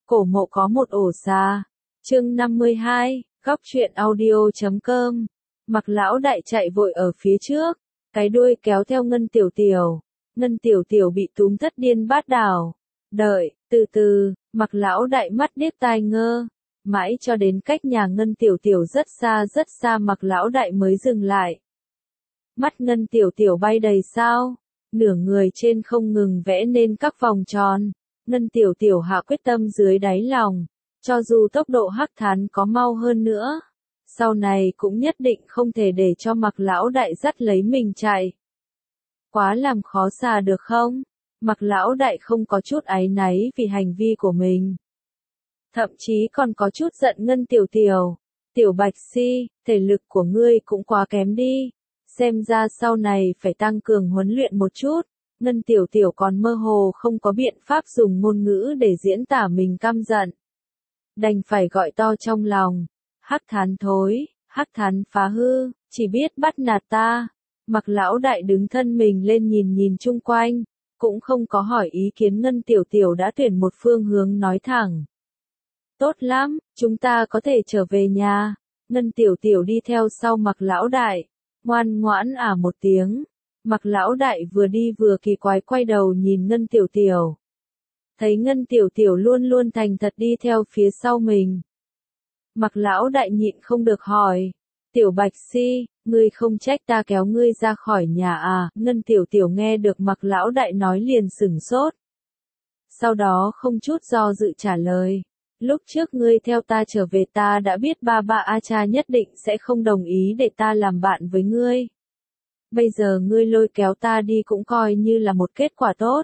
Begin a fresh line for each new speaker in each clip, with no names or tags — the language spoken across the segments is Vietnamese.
Cổ mộ có một ổ xà. Chương 52, góc truyện audio.com. Mặc lão đại chạy vội ở phía trước, cái đuôi kéo theo Ngân Tiểu Tiểu. Ngân Tiểu Tiểu bị túm thất điên bát đảo. Đợi, từ từ, Mặc lão đại mắt điếc tai ngơ. Mãi cho đến cách nhà Ngân Tiểu Tiểu rất xa Mặc lão đại mới dừng lại. Mắt Ngân Tiểu Tiểu bay đầy sao, nửa người trên không ngừng vẽ nên các vòng tròn. Ngân Tiểu Tiểu hạ quyết tâm dưới đáy lòng, cho dù tốc độ hắc thán có mau hơn nữa, sau này cũng nhất định không thể để cho Mặc lão đại dắt lấy mình chạy. Quá làm khó xà được không? Mặc lão đại không có chút áy náy vì hành vi của mình. Thậm chí còn có chút giận Ngân Tiểu Tiểu. Tiểu Bạch Si, thể lực của ngươi cũng quá kém đi. Xem ra sau này phải tăng cường huấn luyện một chút. Ngân Tiểu Tiểu còn mơ hồ không có biện pháp dùng ngôn ngữ để diễn tả mình căm giận. Đành phải gọi to trong lòng. Hắc thán thối, hắc thán phá hư, chỉ biết bắt nạt ta. Mặc lão đại đứng thân mình lên nhìn chung quanh, cũng không có hỏi ý kiến Ngân Tiểu Tiểu đã tuyển một phương hướng nói thẳng. Tốt lắm, chúng ta có thể trở về nhà. Ngân Tiểu Tiểu đi theo sau Mặc lão đại, ngoan ngoãn một tiếng. Mặc lão đại vừa đi vừa kỳ quái quay đầu nhìn Ngân Tiểu Tiểu. Thấy Ngân Tiểu Tiểu luôn luôn thành thật đi theo phía sau mình. Mặc lão đại nhịn không được hỏi. Tiểu Bạch Si, ngươi không trách ta kéo ngươi ra khỏi nhà à? Ngân Tiểu Tiểu nghe được Mặc lão đại nói liền sửng sốt. Sau đó không chút do dự trả lời. Lúc trước ngươi theo ta trở về ta đã biết ba A Cha nhất định sẽ không đồng ý để ta làm bạn với ngươi. Bây giờ ngươi lôi kéo ta đi cũng coi như là một kết quả tốt.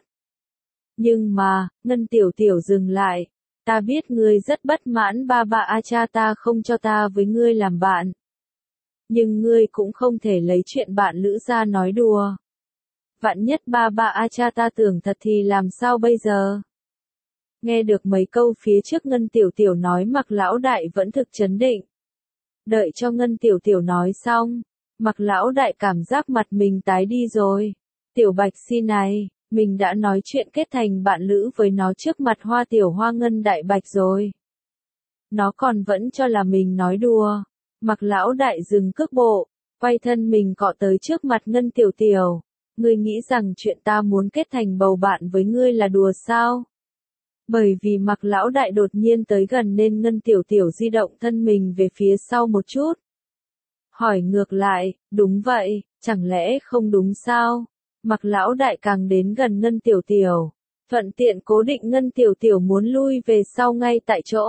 Nhưng mà, Ngân Tiểu Tiểu dừng lại. Ta biết ngươi rất bất mãn ba A Cha ta không cho ta với ngươi làm bạn. Nhưng ngươi cũng không thể lấy chuyện bạn lữ ra nói đùa. Vạn nhất ba A Cha ta tưởng thật thì làm sao bây giờ? Nghe được mấy câu phía trước Ngân Tiểu Tiểu nói Mặc lão đại vẫn thực chấn định. Đợi cho Ngân Tiểu Tiểu nói xong, Mặc lão đại cảm giác mặt mình tái đi rồi. Tiểu Bạch Si này, mình đã nói chuyện kết thành bạn lữ với nó trước mặt Hoa Tiểu Hoa Ngân Đại Bạch rồi. Nó còn vẫn cho là mình nói đùa. Mặc lão đại dừng cước bộ, quay thân mình cọ tới trước mặt Ngân Tiểu Tiểu. Ngươi nghĩ rằng chuyện ta muốn kết thành bầu bạn với ngươi là đùa sao? Bởi vì Mặc lão đại đột nhiên tới gần nên Ngân Tiểu Tiểu di động thân mình về phía sau một chút. Hỏi ngược lại, đúng vậy, chẳng lẽ không đúng sao? Mặc lão đại càng đến gần Ngân Tiểu Tiểu, thuận tiện cố định Ngân Tiểu Tiểu muốn lui về sau ngay tại chỗ.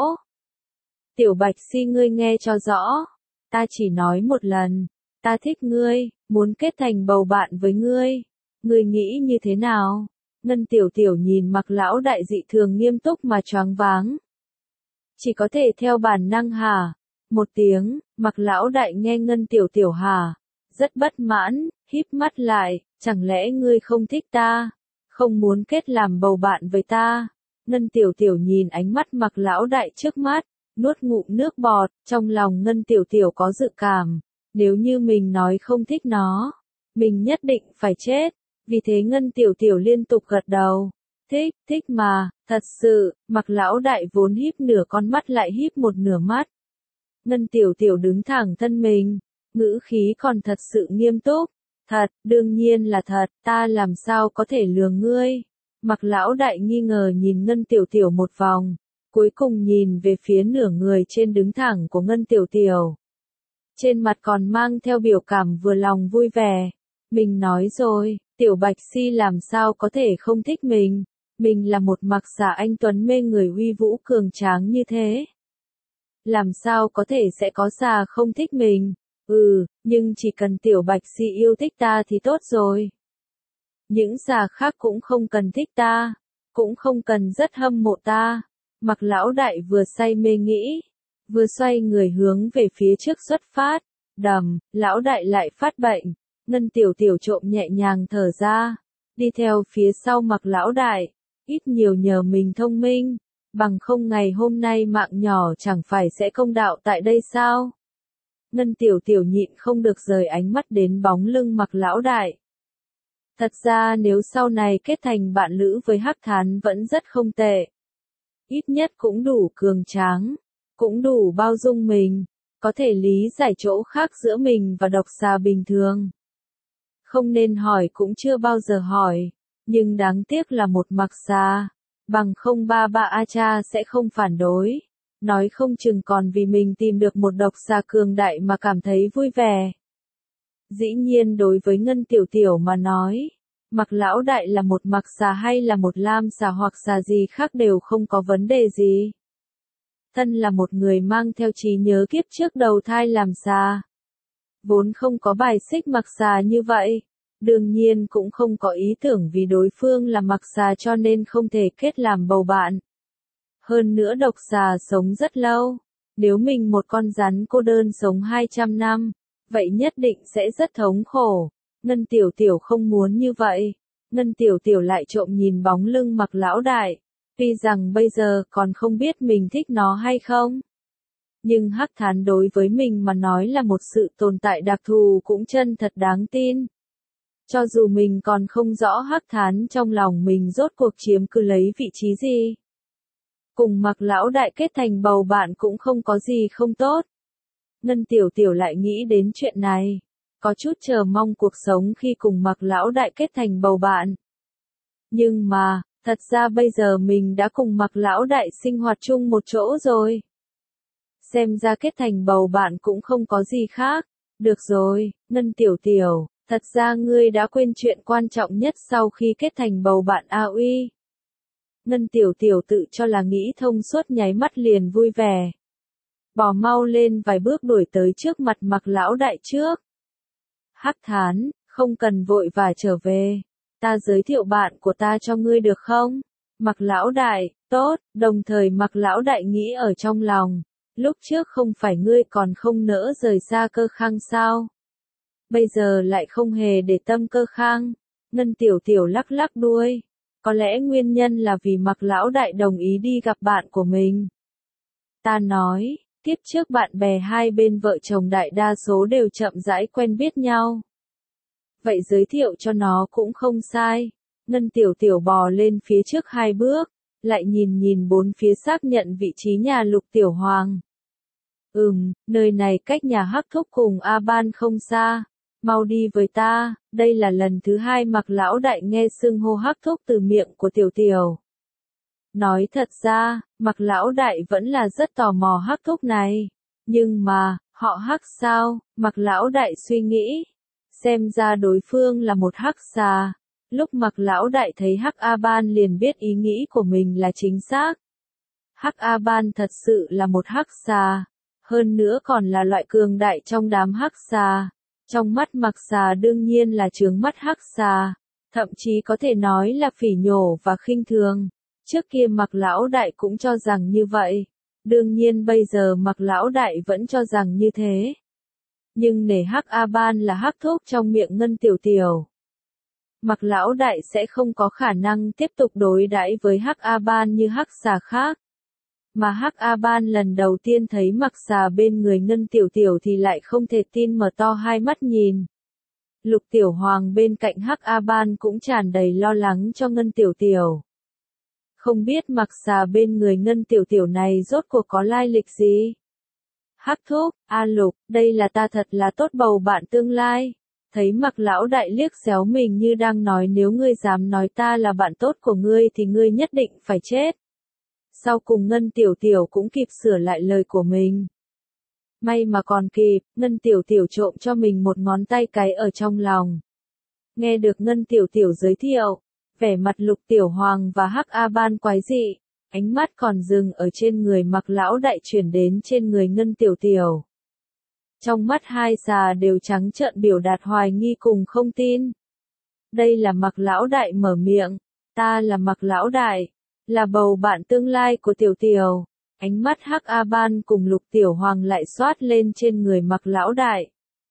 Tiểu Bạch Si ngươi nghe cho rõ, ta chỉ nói một lần, ta thích ngươi, muốn kết thành bầu bạn với ngươi. Ngươi nghĩ như thế nào? Ngân Tiểu Tiểu nhìn Mặc lão đại dị thường nghiêm túc mà choáng váng. Chỉ có thể theo bản năng hả? Một tiếng, Mặc lão đại nghe Ngân Tiểu Tiểu hả? Rất bất mãn, híp mắt lại, chẳng lẽ ngươi không thích ta? Không muốn kết làm bầu bạn với ta? Ngân Tiểu Tiểu nhìn ánh mắt Mặc lão đại trước mắt, nuốt ngụm nước bọt, trong lòng Ngân Tiểu Tiểu có dự cảm. Nếu như mình nói không thích nó, mình nhất định phải chết. Vì thế Ngân Tiểu Tiểu liên tục gật đầu. Thích mà, thật sự. Mặc lão đại vốn híp nửa con mắt lại híp một nửa mắt. Ngân Tiểu Tiểu đứng thẳng thân mình, ngữ khí còn thật sự nghiêm túc. Thật, đương nhiên là thật, ta làm sao có thể lừa ngươi? Mặc lão đại nghi ngờ nhìn Ngân Tiểu Tiểu một vòng, cuối cùng nhìn về phía nửa người trên đứng thẳng của Ngân Tiểu Tiểu. Trên mặt còn mang theo biểu cảm vừa lòng vui vẻ. Mình nói rồi, Tiểu Bạch Si làm sao có thể không thích mình? Mình là một mặc xà anh tuấn mê người uy vũ cường tráng như thế. Làm sao có thể sẽ có xà không thích mình? Nhưng chỉ cần Tiểu Bạch Si yêu thích ta thì tốt rồi. Những xà khác cũng không cần thích ta, cũng không cần rất hâm mộ ta. Mặc lão đại vừa say mê nghĩ, vừa xoay người hướng về phía trước xuất phát. Đầm, lão đại lại phát bệnh. Ngân Tiểu Tiểu trộm nhẹ nhàng thở ra, đi theo phía sau Mặc lão đại, ít nhiều nhờ mình thông minh, bằng không ngày hôm nay mạng nhỏ chẳng phải sẽ công đạo tại đây sao? Ngân Tiểu Tiểu nhịn không được rời ánh mắt đến bóng lưng Mặc lão đại. Thật ra nếu sau này kết thành bạn lữ với Hắc Thán vẫn rất không tệ. ít nhất cũng đủ cường tráng, cũng đủ bao dung mình, có thể lý giải chỗ khác giữa mình và độc xà bình thường. Không nên hỏi cũng chưa bao giờ hỏi, nhưng đáng tiếc là một mặc xà, bằng không ba ba A cha sẽ không phản đối, nói không chừng còn vì mình tìm được một độc xà cường đại mà cảm thấy vui vẻ. Dĩ nhiên đối với Ngân Tiểu Tiểu mà nói, Mạc lão đại là một mặc xà hay là một lam xà hoặc xà gì khác đều không có vấn đề gì. Thân là một người mang theo trí nhớ kiếp trước đầu thai làm xà, vốn không có bài xích mặc xà như vậy, đương nhiên cũng không có ý tưởng vì đối phương là mặc xà cho nên không thể kết làm bầu bạn. Hơn nữa độc xà sống rất lâu, nếu mình một con rắn cô đơn sống 200 năm, vậy nhất định sẽ rất thống khổ. Ngân Tiểu Tiểu không muốn như vậy. Ngân Tiểu Tiểu lại trộm nhìn bóng lưng Mạc lão đại. Tuy rằng bây giờ còn không biết mình thích nó hay không. Nhưng Hắc Thán đối với mình mà nói là một sự tồn tại đặc thù cũng chân thật đáng tin. Cho dù mình còn không rõ Hắc Thán trong lòng mình rốt cuộc chiếm cứ lấy vị trí gì. Cùng Mạc lão đại kết thành bầu bạn cũng không có gì không tốt. Ngân Tiểu Tiểu lại nghĩ đến chuyện này, có chút chờ mong cuộc sống khi cùng Mạc lão đại kết thành bầu bạn. Nhưng mà, thật ra bây giờ mình đã cùng Mạc lão đại sinh hoạt chung một chỗ rồi. Xem ra kết thành bầu bạn cũng không có gì khác. Được rồi, Ngân Tiểu Tiểu, thật ra ngươi đã quên chuyện quan trọng nhất sau khi kết thành bầu bạn A Uy. Ngân Tiểu Tiểu tự cho là nghĩ thông suốt nháy mắt liền vui vẻ. Bò mau lên vài bước đuổi tới trước mặt Mạc lão đại trước. Hắc Thán, không cần vội và trở về. Ta giới thiệu bạn của ta cho ngươi được không? Mạc lão đại, tốt, đồng thời Mạc lão đại nghĩ ở trong lòng. Lúc trước không phải ngươi còn không nỡ rời xa Cơ Khang sao? Bây giờ lại không hề để tâm Cơ Khang. Ngân Tiểu Tiểu lắc lắc đuôi. Có lẽ nguyên nhân là vì Mạc lão đại đồng ý đi gặp bạn của mình. Ta nói, kiếp trước bạn bè hai bên vợ chồng đại đa số đều chậm rãi quen biết nhau. Vậy giới thiệu cho nó cũng không sai. Ngân Tiểu Tiểu bò lên phía trước 2 bước, lại nhìn bốn phía xác nhận vị trí nhà Lục Tiểu Hoàng. Nơi này cách nhà Hắc Thúc cùng A Ban không xa. Mau đi với ta, đây là lần thứ 2 Mạc lão đại nghe xưng hô Hắc Thúc từ miệng của Tiểu Tiểu. Nói thật ra, Mạc lão đại vẫn là rất tò mò Hắc Thúc này. Nhưng mà, họ Hắc sao? Mạc lão đại suy nghĩ. Xem ra đối phương là một Hắc xà. Lúc Mạc lão đại thấy Hắc A Ban liền biết ý nghĩ của mình là chính xác. Hắc A Ban thật sự là một Hắc xà. Hơn nữa còn là loại cường đại trong đám Hắc xà. Trong mắt Mạc xà đương nhiên là trướng mắt Hắc xà. Thậm chí có thể nói là phỉ nhổ và khinh thường. Trước kia Mạc lão đại cũng cho rằng như vậy. Đương nhiên bây giờ Mạc lão đại vẫn cho rằng như thế. Nhưng nể Hắc A Ban là Hắc Thúc trong miệng Ngân Tiểu Tiểu. Mạc lão đại sẽ không có khả năng tiếp tục đối đãi với Hắc A Ban như Hắc xà khác. Mà Hắc A Ban lần đầu tiên thấy Mạc xà bên người Ngân Tiểu Tiểu thì lại không thể tin mở to hai mắt nhìn. Lục Tiểu Hoàng bên cạnh Hắc A Ban cũng tràn đầy lo lắng cho Ngân Tiểu Tiểu. Không biết Mạc xà bên người Ngân Tiểu Tiểu này rốt cuộc có lai lịch gì? Hắc Thúc, A Lục, đây là ta thật là tốt bầu bạn tương lai. Thấy Mạc lão đại liếc xéo mình như đang nói nếu ngươi dám nói ta là bạn tốt của ngươi thì ngươi nhất định phải chết. Sau cùng Ngân Tiểu Tiểu cũng kịp sửa lại lời của mình. May mà còn kịp, Ngân Tiểu Tiểu trộm cho mình một ngón tay cái ở trong lòng. Nghe được Ngân Tiểu Tiểu giới thiệu, vẻ mặt Lục Tiểu Hoàng và Hắc A Ban quái dị, ánh mắt còn dừng ở trên người Mạc lão đại chuyển đến trên người Ngân Tiểu Tiểu. Trong mắt hai xà đều trắng trợn biểu đạt hoài nghi cùng không tin. Đây là Mạc lão đại mở miệng, ta là Mạc lão đại, là bầu bạn tương lai của Tiểu Tiểu. Ánh mắt Hắc A Ban cùng Lục Tiểu Hoàng lại xoát lên trên người Mạc lão đại.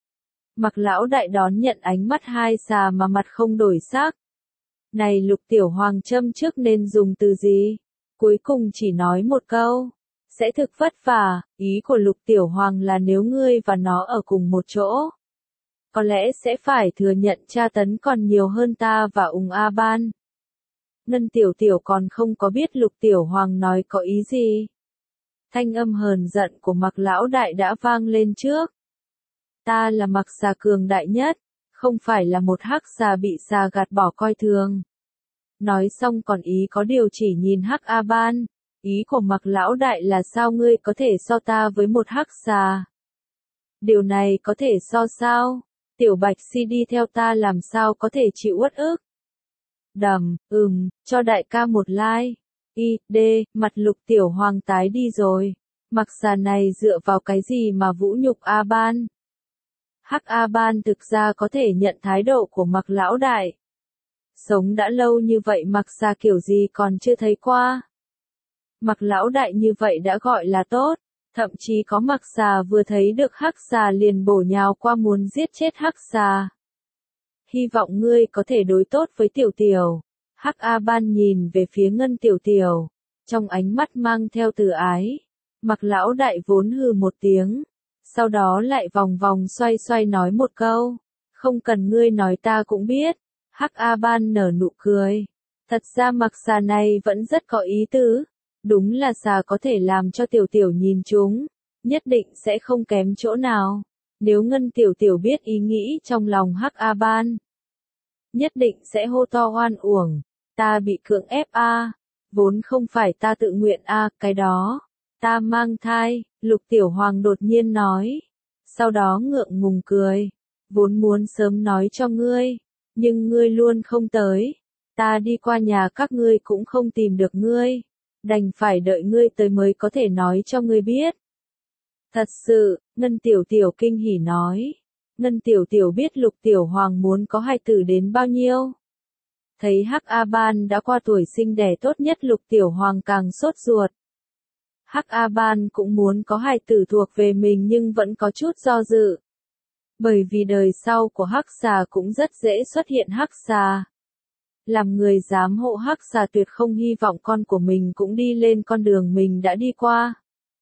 Mạc lão đại đón nhận ánh mắt hai xà mà mặt không đổi sắc. Này Lục Tiểu Hoàng châm trước nên dùng từ gì? Cuối cùng chỉ nói một câu. Sẽ thực vất vả, ý của Lục Tiểu Hoàng là nếu ngươi và nó ở cùng một chỗ. Có lẽ sẽ phải thừa nhận tra tấn còn nhiều hơn ta và A Ban. Ngân Tiểu Tiểu còn không có biết Lục Tiểu Hoàng nói có ý gì. Thanh âm hờn giận của Mạc lão đại đã vang lên trước. Ta là Mạc xà cường đại nhất, không phải là một hắc xà bị xà gạt bỏ coi thường. Nói xong còn ý có điều chỉ nhìn Hắc A Ban, ý của Mạc lão đại là sao ngươi có thể so ta với một hắc xà? Điều này có thể so sao? Tiểu Bạch Si đi theo ta làm sao có thể chịu uất ức? Cho đại ca một like. Mặt Lục Tiểu Hoàng tái đi rồi. Mạc xà này dựa vào cái gì mà vũ nhục A Ban? Hắc A Ban thực ra có thể nhận thái độ của Mạc lão đại. Sống đã lâu như vậy Mạc xà kiểu gì còn chưa thấy qua. Mạc lão đại như vậy đã gọi là tốt, thậm chí có Mạc xà vừa thấy được hắc xà liền bổ nhào qua muốn giết chết hắc xà. Hy vọng ngươi có thể đối tốt với Tiểu Tiểu. Hắc A Ban nhìn về phía Ngân Tiểu Tiểu, trong ánh mắt mang theo từ ái. Mạc lão đại vốn hừ một tiếng, sau đó lại vòng vòng xoay xoay nói một câu, không cần ngươi nói ta cũng biết. Hắc A Ban nở nụ cười, thật ra Mạc xà này vẫn rất có ý tứ, đúng là xà có thể làm cho Tiểu Tiểu nhìn chúng, nhất định sẽ không kém chỗ nào. Nếu Ngân Tiểu Tiểu biết ý nghĩ trong lòng Hắc A Ban, nhất định sẽ hô to oan uổng, ta bị cưỡng ép a, vốn không phải ta tự nguyện a, cái đó, ta mang thai, Lục Tiểu Hoàng đột nhiên nói, sau đó ngượng ngùng cười, vốn muốn sớm nói cho ngươi, nhưng ngươi luôn không tới, ta đi qua nhà các ngươi cũng không tìm được ngươi, đành phải đợi ngươi tới mới có thể nói cho ngươi biết. Thật sự, Ngân Tiểu Tiểu kinh hỉ nói. Ngân Tiểu Tiểu biết Lục Tiểu Hoàng muốn có hài tử đến bao nhiêu. Thấy Hắc A Ban đã qua tuổi sinh đẻ tốt nhất Lục Tiểu Hoàng càng sốt ruột. Hắc A Ban cũng muốn có hài tử thuộc về mình nhưng vẫn có chút do dự. Bởi vì đời sau của hắc xà cũng rất dễ xuất hiện hắc xà. Làm người giám hộ hắc xà tuyệt không hy vọng con của mình cũng đi lên con đường mình đã đi qua.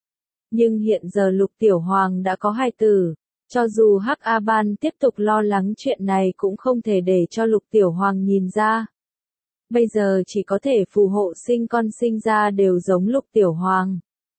Nhưng hiện giờ Lục Tiểu Hoàng đã có hài tử, cho dù Hắc A Ban tiếp tục lo lắng chuyện này cũng không thể để cho Lục Tiểu Hoàng nhìn ra. Bây giờ chỉ có thể phù hộ sinh con sinh ra đều giống Lục Tiểu Hoàng.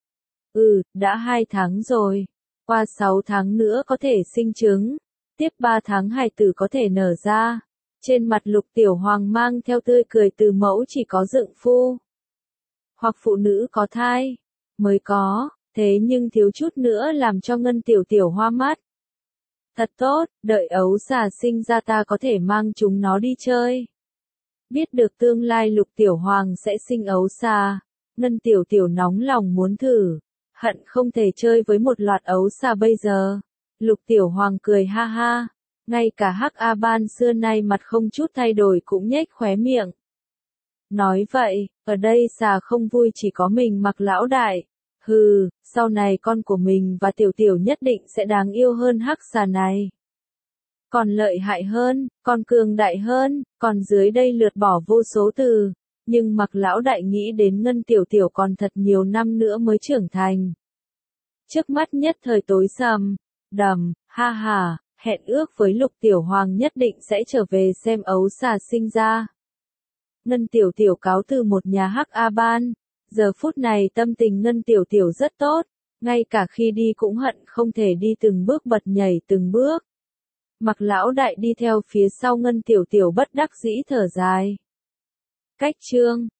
Đã 2 tháng rồi, qua 6 tháng nữa có thể sinh trứng, tiếp 3 tháng hài tử có thể nở ra. Trên mặt Lục Tiểu Hoàng mang theo tươi cười, từ mẫu chỉ có dựng phu, hoặc phụ nữ có thai, mới có, thế nhưng thiếu chút nữa làm cho Ngân Tiểu Tiểu hoa mắt. Thật tốt, đợi ấu xà sinh ra ta có thể mang chúng nó đi chơi. Biết được tương lai Lục Tiểu Hoàng sẽ sinh ấu xà, Ngân Tiểu Tiểu nóng lòng muốn thử, hận không thể chơi với một loạt ấu xà bây giờ. Lục Tiểu Hoàng cười ha ha, ngay cả Hắc A Ban xưa nay mặt không chút thay đổi cũng nhếch khóe miệng. Nói vậy, ở đây xà không vui chỉ có mình Mạc lão đại. Sau này con của mình và Tiểu Tiểu nhất định sẽ đáng yêu hơn hắc xà này. Còn lợi hại hơn, còn cường đại hơn, còn dưới đây lượt bỏ vô số từ. Nhưng Mạc lão đại nghĩ đến Ngân Tiểu Tiểu còn thật nhiều năm nữa mới trưởng thành. Trước mắt nhất thời tối sầm, hẹn ước với Lục Tiểu Hoàng nhất định sẽ trở về xem ấu xà sinh ra. Ngân Tiểu Tiểu cáo từ một nhà Hắc A Ban. Giờ phút này tâm tình Ngân Tiểu Tiểu rất tốt, ngay cả khi đi cũng hận không thể đi từng bước bật nhảy từng bước. Mạc lão đại đi theo phía sau Ngân Tiểu Tiểu bất đắc dĩ thở dài. Cách chương